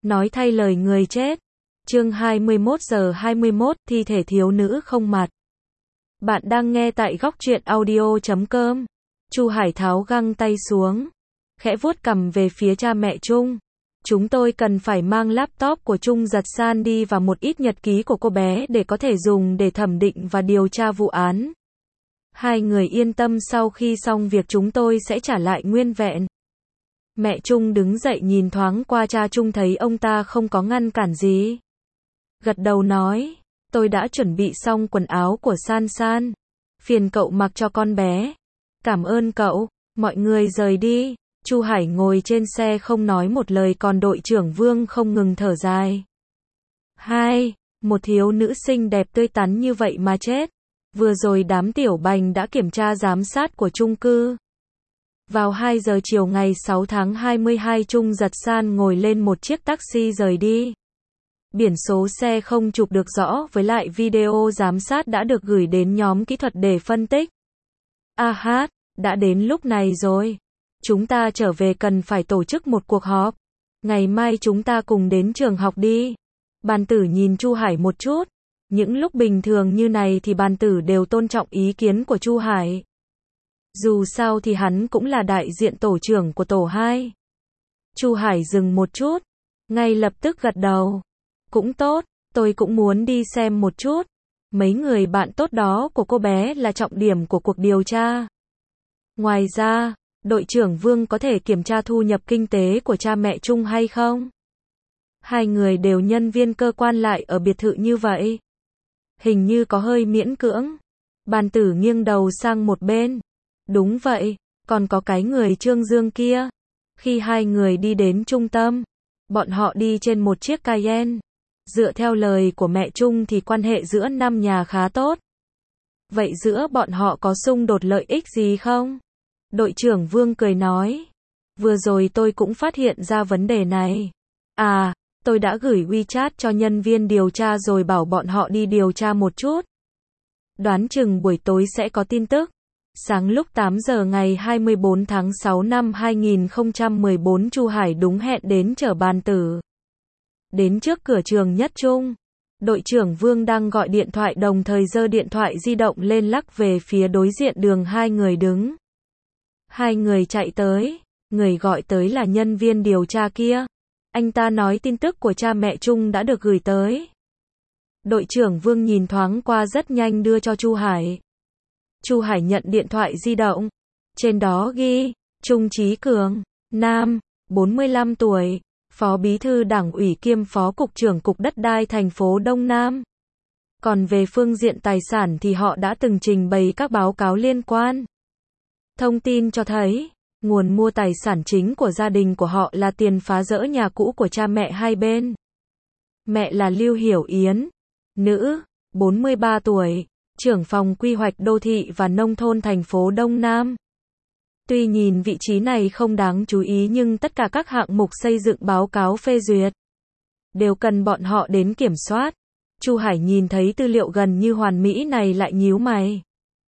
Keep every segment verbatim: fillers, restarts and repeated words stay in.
Nói thay lời người chết. Chương hai mươi mốt giờ hai mươi mốt, thi thể thiếu nữ không mặt. Bạn đang nghe tại góc truyện audio chấm com. Chu Hải tháo găng tay xuống, khẽ vuốt cằm về phía cha mẹ Trung. Chúng tôi cần phải mang laptop của Trung Giật San đi và một ít nhật ký của cô bé để có thể dùng để thẩm định và điều tra vụ án. Hai người yên tâm, sau khi xong việc chúng tôi sẽ trả lại nguyên vẹn. Mẹ Trung đứng dậy nhìn thoáng qua cha Trung, thấy ông ta không có ngăn cản gì. Gật đầu nói, tôi đã chuẩn bị xong quần áo của San San. Phiền cậu mặc cho con bé. Cảm ơn cậu. Mọi người rời đi. Chu Hải ngồi trên xe không nói một lời, còn đội trưởng Vương không ngừng thở dài. Hai, một thiếu nữ xinh đẹp tươi tắn như vậy mà chết. Vừa rồi đám tiểu bành đã kiểm tra giám sát của chung cư. Vào hai giờ chiều ngày sáu tháng hai mươi hai, Trung Giật San ngồi lên một chiếc taxi rời đi. Biển số xe không chụp được rõ, với lại video giám sát đã được gửi đến nhóm kỹ thuật để phân tích. A hát, đã đến lúc này rồi. Chúng ta trở về, cần phải tổ chức một cuộc họp. Ngày mai chúng ta cùng đến trường học đi. Bàn tử nhìn Chu Hải một chút. Những lúc bình thường như này thì bàn tử đều tôn trọng ý kiến của Chu Hải. Dù sao thì hắn cũng là đại diện tổ trưởng của tổ hai. Chu Hải dừng một chút, ngay lập tức gật đầu. Cũng tốt, tôi cũng muốn đi xem một chút. Mấy người bạn tốt đó của cô bé là trọng điểm của cuộc điều tra. Ngoài ra, đội trưởng Vương có thể kiểm tra thu nhập kinh tế của cha mẹ Trung hay không? Hai người đều nhân viên cơ quan, lại ở biệt thự như vậy. Hình như có hơi miễn cưỡng. Bàn tử nghiêng đầu sang một bên. Đúng vậy, còn có cái người Trương Dương kia. Khi hai người đi đến trung tâm, bọn họ đi trên một chiếc Cayenne. Dựa theo lời của mẹ Trung thì quan hệ giữa năm nhà khá tốt. Vậy giữa bọn họ có xung đột lợi ích gì không? Đội trưởng Vương cười nói. Vừa rồi tôi cũng phát hiện ra vấn đề này. À, tôi đã gửi WeChat cho nhân viên điều tra rồi, bảo bọn họ đi điều tra một chút. Đoán chừng buổi tối sẽ có tin tức. Sáng lúc tám giờ ngày hai mươi bốn tháng sáu năm hai nghìn không trăm mười bốn, Chu Hải đúng hẹn đến chở bàn tử. Đến trước cửa trường Nhất Trung, đội trưởng Vương đang gọi điện thoại, đồng thời giơ điện thoại di động lên lắc về phía đối diện đường hai người đứng. Hai người chạy tới, người gọi tới là nhân viên điều tra kia. Anh ta nói tin tức của cha mẹ Trung đã được gửi tới. Đội trưởng Vương nhìn thoáng qua, rất nhanh đưa cho Chu Hải. Chu Hải nhận điện thoại di động. Trên đó ghi, Trung Chí Cường, nam, bốn mươi lăm tuổi, phó bí thư đảng ủy kiêm phó cục trưởng cục đất đai thành phố Đông Nam. Còn về phương diện tài sản thì họ đã từng trình bày các báo cáo liên quan. Thông tin cho thấy, nguồn mua tài sản chính của gia đình của họ là tiền phá rỡ nhà cũ của cha mẹ hai bên. Mẹ là Lưu Hiểu Yến, nữ, bốn mươi ba tuổi, trưởng phòng quy hoạch đô thị và nông thôn thành phố Đông Nam. Tuy nhìn vị trí này không đáng chú ý, nhưng tất cả các hạng mục xây dựng báo cáo phê duyệt đều cần bọn họ đến kiểm soát. Chu Hải nhìn thấy tư liệu gần như hoàn mỹ này lại nhíu mày.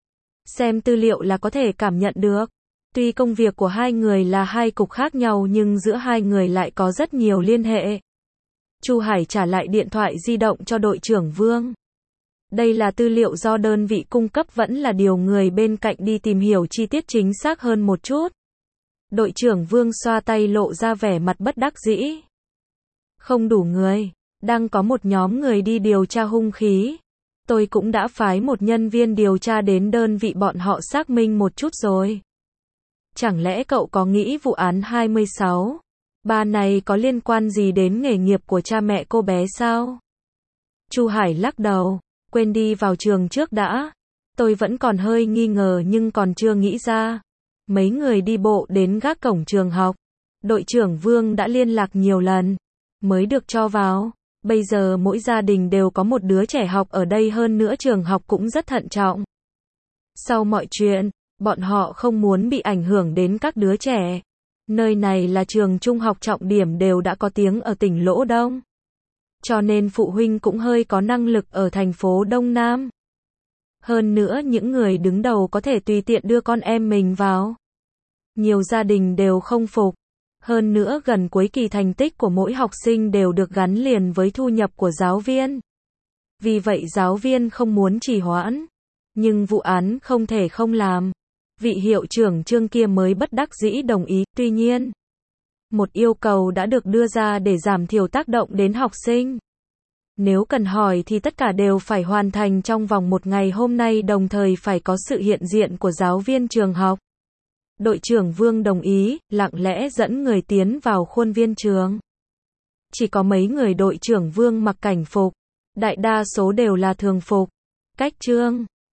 Xem tư liệu là có thể cảm nhận được, tuy công việc của hai người là hai cục khác nhau nhưng giữa hai người lại có rất nhiều liên hệ. Chu Hải trả lại điện thoại di động cho đội trưởng Vương. Đây là tư liệu do đơn vị cung cấp, vẫn là điều người bên cạnh đi tìm hiểu chi tiết chính xác hơn một chút. Đội trưởng Vương xoa tay, lộ ra vẻ mặt bất đắc dĩ. Không đủ người, đang có một nhóm người đi điều tra hung khí. Tôi cũng đã phái một nhân viên điều tra đến đơn vị bọn họ xác minh một chút rồi. Chẳng lẽ cậu có nghĩ vụ án hai mươi sáu ba này có liên quan gì đến nghề nghiệp của cha mẹ cô bé sao? Chu Hải lắc đầu. Quên đi, vào trường trước đã. Tôi vẫn còn hơi nghi ngờ nhưng còn chưa nghĩ ra. Mấy người đi bộ đến gác cổng trường học. Đội trưởng Vương đã liên lạc nhiều lần mới được cho vào. Bây giờ mỗi gia đình đều có một đứa trẻ học ở đây, hơn nữa trường học cũng rất thận trọng. Sau mọi chuyện, bọn họ không muốn bị ảnh hưởng đến các đứa trẻ. Nơi này là trường trung học trọng điểm, đều đã có tiếng ở tỉnh Lỗ Đông. Cho nên phụ huynh cũng hơi có năng lực ở thành phố Đông Nam. Hơn nữa những người đứng đầu có thể tùy tiện đưa con em mình vào. Nhiều gia đình đều không phục. Hơn nữa gần cuối kỳ thành tích của mỗi học sinh đều được gắn liền với thu nhập của giáo viên. Vì vậy giáo viên không muốn trì hoãn. Nhưng vụ án không thể không làm. Vị hiệu trưởng Trương kia mới bất đắc dĩ đồng ý. Tuy nhiên, một yêu cầu đã được đưa ra để giảm thiểu tác động đến học sinh. Nếu cần hỏi thì tất cả đều phải hoàn thành trong vòng một ngày hôm nay, đồng thời phải có sự hiện diện của giáo viên trường học. Đội trưởng Vương đồng ý, lặng lẽ dẫn người tiến vào khuôn viên trường. Chỉ có mấy người đội trưởng Vương mặc cảnh phục, đại đa số đều là thường phục. Cách Trương